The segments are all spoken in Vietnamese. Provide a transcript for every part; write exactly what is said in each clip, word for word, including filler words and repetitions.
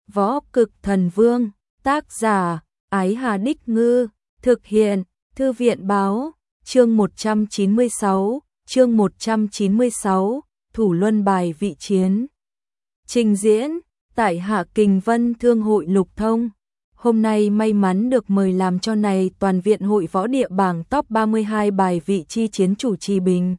Võ Cực Thần Vương, tác giả, Ái Hà Đích Ngư, thực hiện, Thư viện Báo, chương một trăm chín mươi sáu, chương một trăm chín mươi sáu, Thủ Luân Bài Vị Chiến. Trình diễn, tại Hạ Kình Vân Thương hội Lục Thông. Hôm nay may mắn được mời làm cho này toàn viện hội võ địa bảng top ba mươi hai bài vị chi chiến chủ trì bình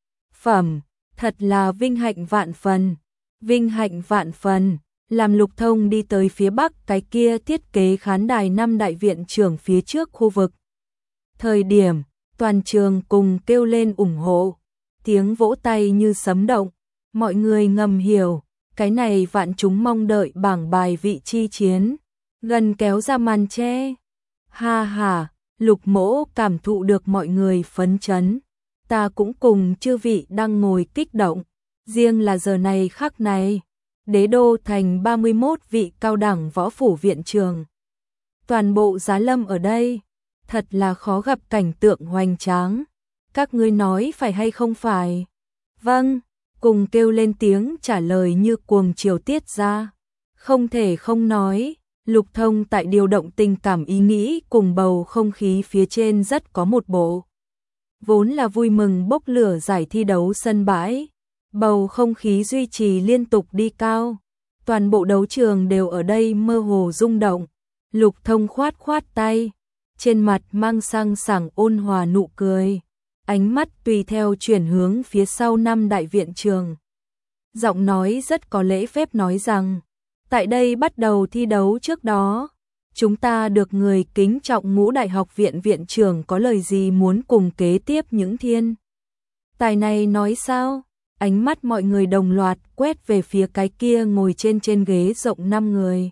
phẩm, thật là vinh hạnh vạn phần, vinh hạnh vạn phần. Làm Lục Thông đi tới phía bắc cái kia thiết kế khán đài năm đại viện trưởng phía trước khu vực. Thời điểm, toàn trường cùng kêu lên ủng hộ, tiếng vỗ tay như sấm động, mọi người ngầm hiểu, cái này vạn chúng mong đợi bảng bài vị chi chiến, gần kéo ra màn che. Ha ha, Lục Mỗ cảm thụ được mọi người phấn chấn, ta cũng cùng chư vị đang ngồi kích động, riêng là giờ này khắc này. Đế đô thành ba mươi mốt vị cao đẳng võ phủ viện trường. Toàn bộ giá lâm ở đây, thật là khó gặp cảnh tượng hoành tráng. Các ngươi nói phải hay không phải? Vâng, cùng kêu lên tiếng trả lời như cuồng chiều tiết ra. Không thể không nói, Lục Thông tại điều động tình cảm ý nghĩ cùng bầu không khí phía trên rất có một bộ. Vốn là vui mừng bốc lửa giải thi đấu sân bãi. Bầu không khí duy trì liên tục đi cao, toàn bộ đấu trường đều ở đây mơ hồ rung động. Lục Thông khoát khoát tay, trên mặt mang sang sảng ôn hòa nụ cười, ánh mắt tùy theo chuyển hướng phía sau năm đại viện trường. Giọng nói rất có lễ phép nói rằng, tại đây bắt đầu thi đấu trước đó, chúng ta được người kính trọng Ngũ Đại học viện viện trưởng có lời gì muốn cùng kế tiếp những thiên tài này nói sao? Ánh mắt mọi người đồng loạt quét về phía cái kia ngồi trên trên ghế rộng năm người.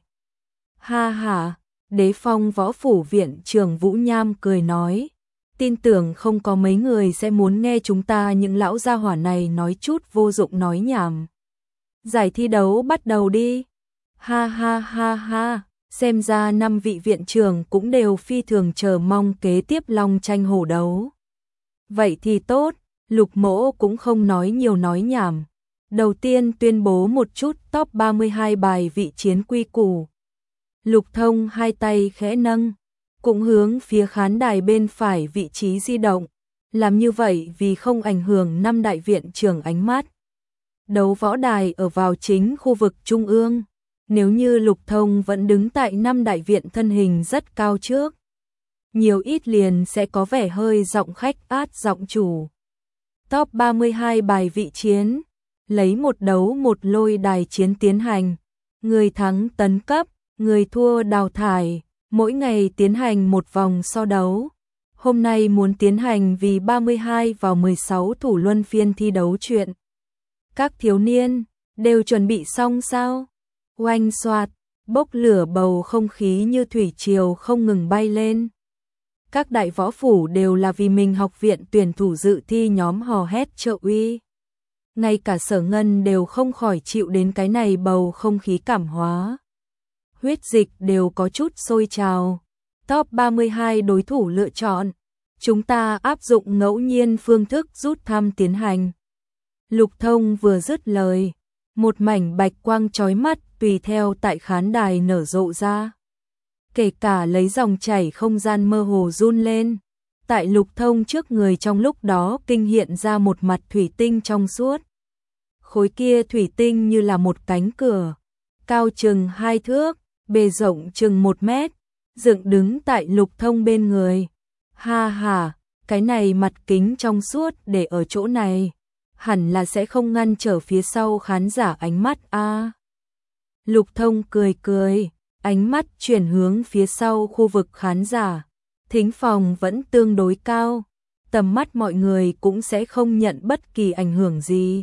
Ha ha, Đế Phong võ phủ viện trưởng Vũ Nham cười nói, tin tưởng không có mấy người sẽ muốn nghe chúng ta những lão gia hỏa này nói chút vô dụng nói nhảm. Giải thi đấu bắt đầu đi. Ha ha ha ha, xem ra năm vị viện trưởng cũng đều phi thường chờ mong kế tiếp long tranh hổ đấu. Vậy thì tốt. Lục Mỗ cũng không nói nhiều nói nhảm. Đầu tiên tuyên bố một chút top ba mươi hai bài vị chiến quy củ. Lục Thông hai tay khẽ nâng, cũng hướng phía khán đài bên phải vị trí di động. Làm như vậy vì không ảnh hưởng năm đại viện trưởng ánh mắt. Đấu võ đài ở vào chính khu vực trung ương. Nếu như Lục Thông vẫn đứng tại năm đại viện thân hình rất cao trước, nhiều ít liền sẽ có vẻ hơi giọng khách át giọng chủ. Top ba mươi hai bài vị chiến, lấy một đấu một lôi đài chiến tiến hành, người thắng tấn cấp, người thua đào thải, mỗi ngày tiến hành một vòng so đấu. Hôm nay muốn tiến hành vì ba mươi hai vào mười sáu thủ luân phiên thi đấu chuyện. Các thiếu niên, đều chuẩn bị xong sao? Oanh xoạt, bốc lửa bầu không khí như thủy triều không ngừng bay lên. Các đại võ phủ đều là vì mình học viện tuyển thủ dự thi nhóm hò hét trợ uy. Ngay cả Sở Ngân đều không khỏi chịu đến cái này bầu không khí cảm hóa. Huyết dịch đều có chút sôi trào. Top ba mươi hai đối thủ lựa chọn. Chúng ta áp dụng ngẫu nhiên phương thức rút thăm tiến hành. Lục Thông vừa dứt lời, một mảnh bạch quang chói mắt tùy theo tại khán đài nở rộ ra. Kể cả lấy dòng chảy không gian mơ hồ run lên. Tại Lục Thông trước người trong lúc đó kinh hiện ra một mặt thủy tinh trong suốt. Khối kia thủy tinh như là một cánh cửa, cao chừng hai thước, bề rộng chừng một mét, dựng đứng tại Lục Thông bên người. Ha ha, cái này mặt kính trong suốt để ở chỗ này, hẳn là sẽ không ngăn trở phía sau khán giả ánh mắt a. À. Lục Thông cười cười. Ánh mắt chuyển hướng phía sau khu vực khán giả, thính phòng vẫn tương đối cao, tầm mắt mọi người cũng sẽ không nhận bất kỳ ảnh hưởng gì.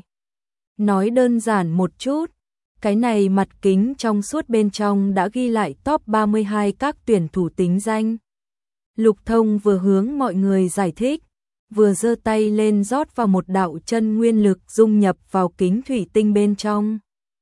Nói đơn giản một chút, cái này mặt kính trong suốt bên trong đã ghi lại top ba mươi hai các tuyển thủ tính danh. Lục Thông vừa hướng mọi người giải thích, vừa giơ tay lên rót vào một đạo chân nguyên lực dung nhập vào kính thủy tinh bên trong.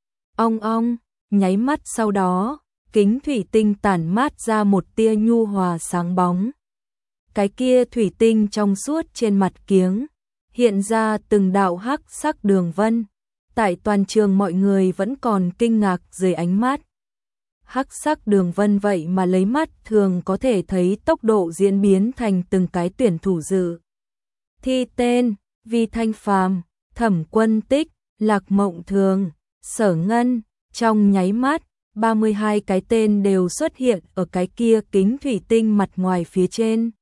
Ong ong, nháy mắt sau đó, kính thủy tinh tản mát ra một tia nhu hòa sáng bóng. Cái kia thủy tinh trong suốt trên mặt kiếng, hiện ra từng đạo hắc sắc đường vân. Tại toàn trường mọi người vẫn còn kinh ngạc dưới ánh mắt. hắc sắc đường vân vậy mà lấy mắt thường có thể thấy tốc độ diễn biến thành từng cái tuyển thủ dự thi tên: Vi Thanh Phàm, Thẩm Quân Tích, Lạc Mộng Thường, Sở Ngân. Trong nháy mắt, ba mươi hai cái tên đều xuất hiện ở cái kia kính thủy tinh mặt ngoài phía trên.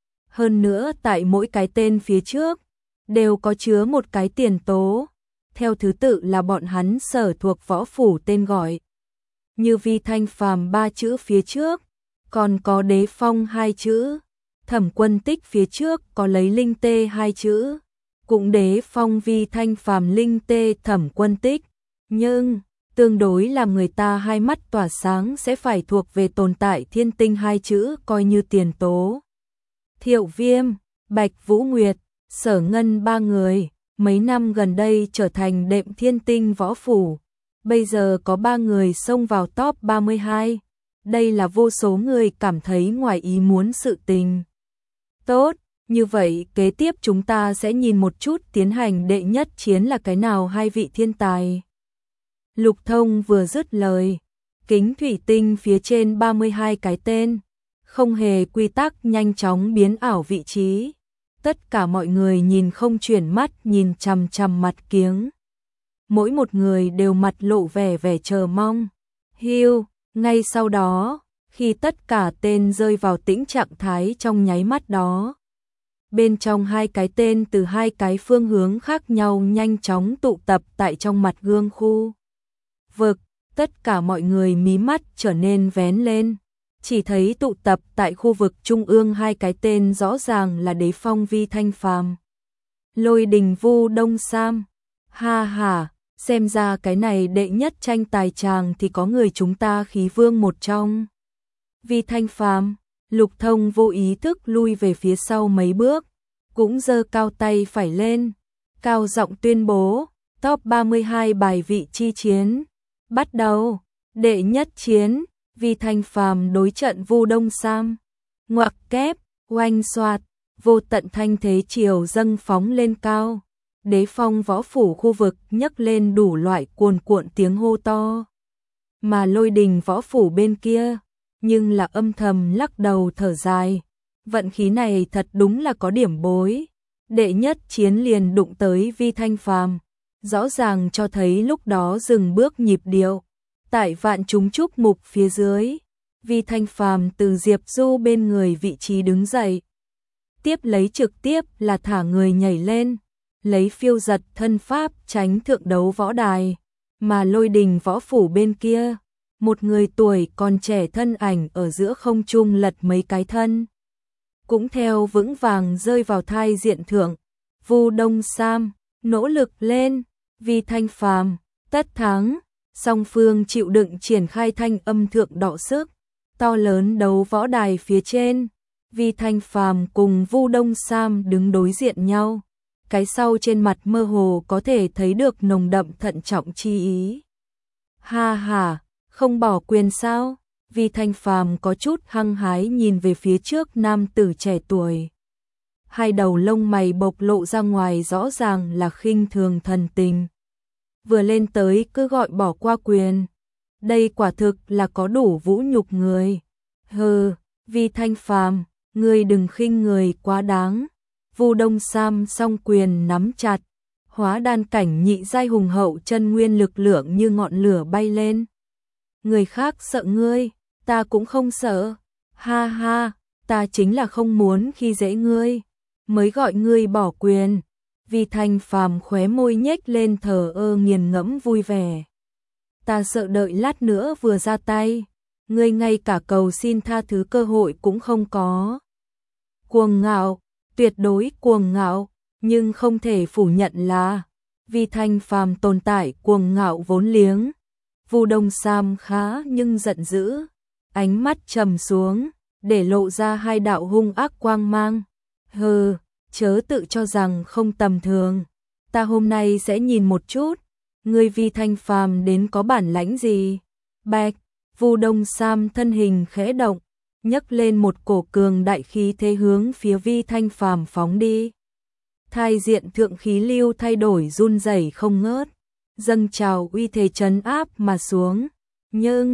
Hơn nữa tại mỗi cái tên phía trước đều có chứa một cái tiền tố, theo thứ tự là bọn hắn sở thuộc võ phủ tên gọi. Như Vi Thanh Phàm ba chữ phía trước, còn có Đế Phong hai chữ, Thẩm Quân Tích phía trước có lấy Linh Tê hai chữ, cũng Đế Phong Vi Thanh Phàm Linh Tê Thẩm Quân Tích, nhưng tương đối làm người ta hai mắt tỏa sáng sẽ phải thuộc về tồn tại thiên tinh hai chữ coi như tiền tố. Thiệu Viêm, Bạch Vũ Nguyệt, Sở Ngân ba người, mấy năm gần đây trở thành đệm thiên tinh võ phủ. Bây giờ có ba người xông vào top ba mươi hai. Đây là vô số người cảm thấy ngoài ý muốn sự tình. Tốt, như vậy kế tiếp chúng ta sẽ nhìn một chút tiến hành đệ nhất chiến là cái nào hai vị thiên tài. Lục Thông vừa dứt lời, kính thủy tinh phía trên ba mươi hai cái tên, không hề quy tắc nhanh chóng biến ảo vị trí. Tất cả mọi người nhìn không chuyển mắt nhìn chằm chằm mặt kiếng. Mỗi một người đều mặt lộ vẻ vẻ chờ mong. Hiu, ngay sau đó, khi tất cả tên rơi vào tĩnh trạng thái trong nháy mắt đó, bên trong hai cái tên từ hai cái phương hướng khác nhau nhanh chóng tụ tập tại trong mặt gương khu vực, tất cả mọi người mí mắt trở nên vén lên. Chỉ thấy tụ tập tại khu vực trung ương hai cái tên rõ ràng là Đế Phong Vi Thanh Phàm, Lôi Đình Vu Đông Sam. Ha ha, xem ra cái này đệ nhất tranh tài tràng thì có người chúng ta khí vương một trong. Vi Thanh Phàm, Lục Thông vô ý thức lui về phía sau mấy bước, cũng giơ cao tay phải lên, cao giọng tuyên bố, top ba mươi hai bài vị chi chiến. Bắt đầu, đệ nhất chiến. Vi Thanh Phàm đối trận Vu Đông Sam. Ngoặc kép, oanh xoạt, vô tận thanh thế chiều dâng phóng lên cao. Đế Phong võ phủ khu vực nhấc lên đủ loại cuồn cuộn tiếng hô to. Mà Lôi Đình võ phủ bên kia, nhưng là âm thầm lắc đầu thở dài. Vận khí này thật đúng là có điểm bối. Đệ nhất chiến liền đụng tới Vi Thanh Phàm, rõ ràng cho thấy lúc đó dừng bước nhịp điệu. Tại vạn chúng chúc mục phía dưới, Vi Thanh Phàm từ Diệp Du bên người vị trí đứng dậy. Tiếp lấy trực tiếp là thả người nhảy lên, lấy phiêu giật thân pháp tránh thượng đấu võ đài. Mà Lôi Đình võ phủ bên kia, một người tuổi còn trẻ thân ảnh ở giữa không trung lật mấy cái thân, cũng theo vững vàng rơi vào thai diện thượng. Vu Đông Sam, nỗ lực lên, Vi Thanh Phàm, tất thắng. Song phương chịu đựng triển khai thanh âm thượng đọ sức, to lớn đấu võ đài phía trên, Vi Thanh Phàm cùng Vu Đông Sam đứng đối diện nhau, cái sau trên mặt mơ hồ có thể thấy được nồng đậm thận trọng chi ý. Ha ha, không bỏ quyền sao? Vi Thanh Phàm có chút hăng hái nhìn về phía trước nam tử trẻ tuổi. Hai đầu lông mày bộc lộ ra ngoài rõ ràng là khinh thường thần tình. Vừa lên tới cứ gọi bỏ qua quyền. Đây quả thực là có đủ vũ nhục người. Hừ, Vi Thanh Phàm, ngươi đừng khinh người quá đáng. Vu Đông Sam song quyền nắm chặt, hóa đan cảnh nhị giai hùng hậu chân nguyên lực lượng như ngọn lửa bay lên. Người khác sợ ngươi, ta cũng không sợ. Ha ha, ta chính là không muốn khi dễ ngươi, mới gọi ngươi bỏ quyền. Vi Thanh Phàm khóe môi nhếch lên thờ ơ nghiền ngẫm vui vẻ. Ta sợ đợi lát nữa vừa ra tay, ngươi ngay cả cầu xin tha thứ cơ hội cũng không có. Cuồng ngạo, tuyệt đối cuồng ngạo, nhưng không thể phủ nhận là Vi Thanh Phàm tồn tại cuồng ngạo vốn liếng. Vu Đông Sam khá nhưng giận dữ, ánh mắt trầm xuống, để lộ ra hai đạo hung ác quang mang. Hừ, chớ tự cho rằng không tầm thường, ta hôm nay sẽ nhìn một chút, ngươi Vi Thanh Phàm đến có bản lãnh gì. Bạch, Vu Đông Sam thân hình khẽ động, nhấc lên một cổ cường đại khí thế hướng phía Vi Thanh Phàm phóng đi. Thai diện thượng khí lưu thay đổi run rẩy không ngớt, dâng trào uy thế trấn áp mà xuống. Nhưng,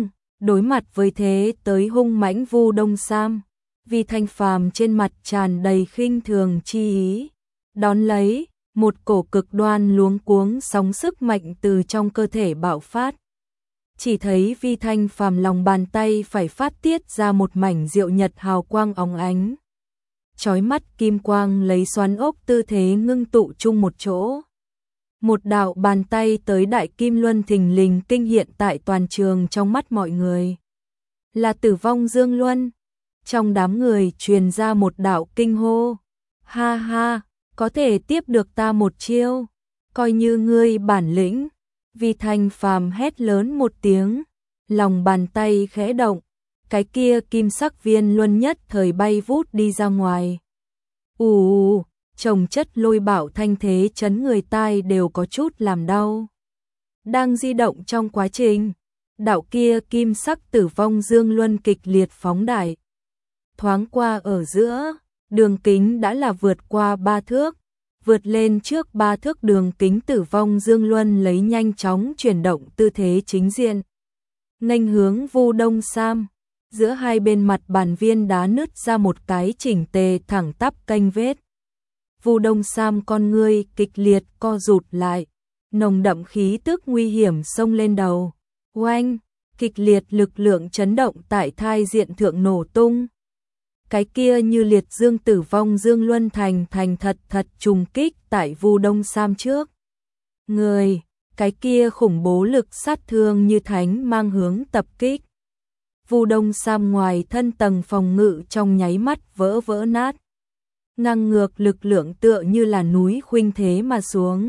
đối mặt với thế tới hung mãnh Vu Đông Sam, Vi Thanh Phàm trên mặt tràn đầy khinh thường chi ý, đón lấy, một cổ cực đoan luống cuống sóng sức mạnh từ trong cơ thể bạo phát. Chỉ thấy Vi Thanh Phàm lòng bàn tay phải phát tiết ra một mảnh diệu nhật hào quang óng ánh. Chói mắt kim quang lấy xoắn ốc tư thế ngưng tụ chung một chỗ. Một đạo bàn tay tới đại kim luân thình lình kinh hiện tại toàn trường trong mắt mọi người. Là Tử Vong Dương Luân. Trong đám người truyền ra một đạo kinh hô. Ha ha, có thể tiếp được ta một chiêu, coi như ngươi bản lĩnh. Vi Thanh Phàm hét lớn một tiếng, lòng bàn tay khẽ động, cái kia kim sắc viên luân nhất thời bay vút đi ra ngoài. Ù ù, chồng chất lôi bạo thanh thế chấn người tai đều có chút làm đau. Đang di động trong quá trình, đạo kia kim sắc Tử Vong Dương Luân kịch liệt phóng đại. Thoáng qua ở giữa, đường kính đã là vượt qua ba thước, vượt lên trước ba thước đường kính Tử Vong Dương Luân lấy nhanh chóng chuyển động tư thế chính diện. Nghênh hướng Vu Đông Sam, giữa hai bên mặt bàn viên đá nứt ra một cái chỉnh tề thẳng tắp kênh vết. Vu Đông Sam con ngươi kịch liệt co rụt lại, nồng đậm khí tức nguy hiểm xông lên đầu. Oanh, kịch liệt lực lượng chấn động tại thai diện thượng nổ tung. Cái kia như liệt dương Tử Vong Dương Luân thành thành thật thật trùng kích tại Vu Đông Sam trước. Người, cái kia khủng bố lực sát thương như thánh mang hướng tập kích. Vu Đông Sam ngoài thân tầng phòng ngự trong nháy mắt vỡ vỡ nát. Ngang ngược lực lượng tựa như là núi khuynh thế mà xuống.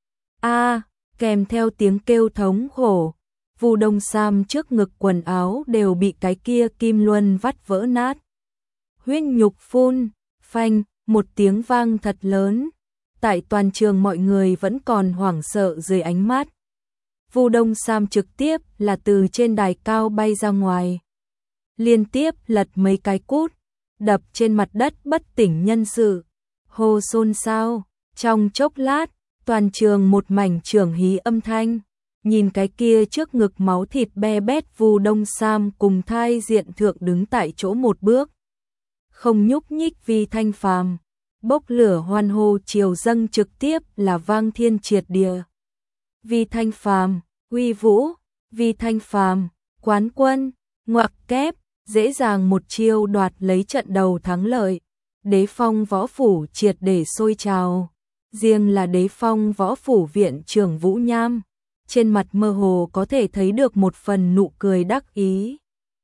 A, kèm theo tiếng kêu thống khổ, Vu Đông Sam trước ngực quần áo đều bị cái kia kim luân vắt vỡ nát. Huyết nhục phun, phanh, một tiếng vang thật lớn. Tại toàn trường mọi người vẫn còn hoảng sợ dưới ánh mắt. Vu Đông Sam trực tiếp là từ trên đài cao bay ra ngoài. Liên tiếp lật mấy cái cút, đập trên mặt đất bất tỉnh nhân sự. Hô xôn xao, trong chốc lát, toàn trường một mảnh trưởng hí âm thanh. Nhìn cái kia trước ngực máu thịt be bét Vu Đông Sam cùng thai diện thượng đứng tại chỗ một bước. Không nhúc nhích Vi Thanh Phàm, bốc lửa hoan hô triều dâng trực tiếp là vang thiên triệt địa. Vi Thanh Phàm, uy vũ, Vi Thanh Phàm, quán quân, ngoặc kép, dễ dàng một chiêu đoạt lấy trận đầu thắng lợi. Đế Phong võ phủ triệt để sôi trào, riêng là Đế Phong võ phủ viện trưởng Vũ Nham, trên mặt mơ hồ có thể thấy được một phần nụ cười đắc ý.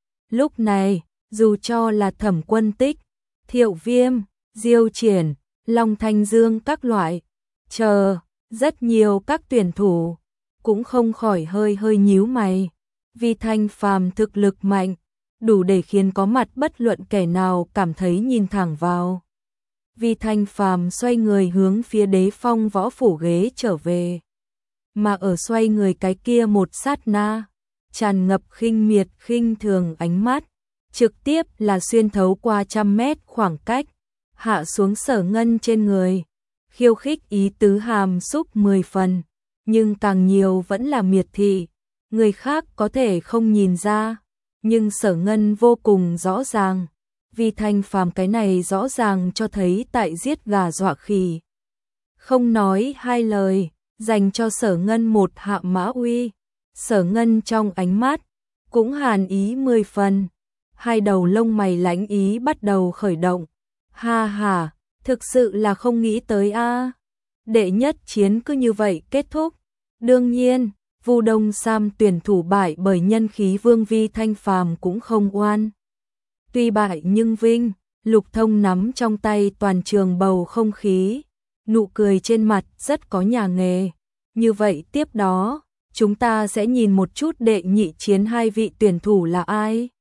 Lúc này, dù cho là Thẩm Quân Tích, Thiệu Viêm, Diêu Triển, Long Thanh Dương các loại, chờ, rất nhiều các tuyển thủ, cũng không khỏi hơi hơi nhíu mày. Vi Thanh Phàm thực lực mạnh, đủ để khiến có mặt bất luận kẻ nào cảm thấy nhìn thẳng vào. Vi Thanh Phàm xoay người hướng phía Đế Phong võ phủ ghế trở về. Mà ở xoay người cái kia một sát na, tràn ngập khinh miệt khinh thường ánh mắt, trực tiếp là xuyên thấu qua trăm mét khoảng cách, hạ xuống Sở Ngân trên người. Khiêu khích ý tứ hàm xúc mười phần, nhưng càng nhiều vẫn là miệt thị. Người khác có thể không nhìn ra, nhưng Sở Ngân vô cùng rõ ràng. Vi Thanh Phàm cái này rõ ràng cho thấy tại giết gà dọa khỉ. Không nói hai lời, dành cho Sở Ngân một hạ mã uy. Sở Ngân trong ánh mắt cũng hàn ý mười phần, hai đầu lông mày lãnh ý bắt đầu khởi động. Ha ha, thực sự là không nghĩ tới a. Đệ nhất chiến cứ như vậy kết thúc. Đương nhiên, Vu Đông Sam tuyển thủ bại bởi nhân khí vương Vi Thanh Phàm cũng không oan. Tuy bại nhưng vinh, Lục Thông nắm trong tay toàn trường bầu không khí, nụ cười trên mặt rất có nhà nghề. Như vậy tiếp đó, chúng ta sẽ nhìn một chút đệ nhị chiến hai vị tuyển thủ là ai.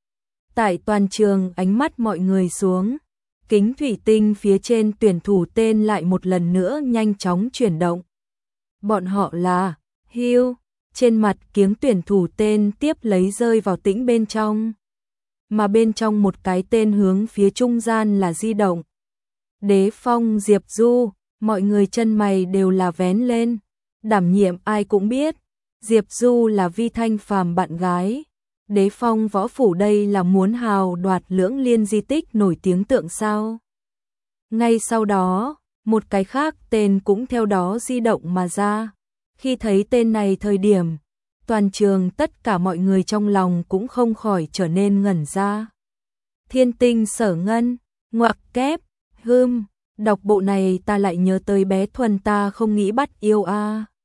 Tại toàn trường ánh mắt mọi người xuống, kính thủy tinh phía trên tuyển thủ tên lại một lần nữa nhanh chóng chuyển động. Bọn họ là Hugh, trên mặt kiếng tuyển thủ tên tiếp lấy rơi vào tĩnh bên trong. Mà bên trong một cái tên hướng phía trung gian là di động. Đế Phong Diệp Du, mọi người chân mày đều là vén lên. Đảm nhiệm ai cũng biết, Diệp Du là Vi Thanh Phàm bạn gái. Đế Phong Võ Phủ đây là muốn hào đoạt lưỡng liên di tích nổi tiếng tượng sao? Ngay sau đó, một cái khác tên cũng theo đó di động mà ra. Khi thấy tên này thời điểm, toàn trường tất cả mọi người trong lòng cũng không khỏi trở nên ngẩn ra. Thiên Tinh Sở Ngân, ngoặc kép, hưm, đọc bộ này ta lại nhớ tới bé Thuần ta không nghĩ bắt yêu a.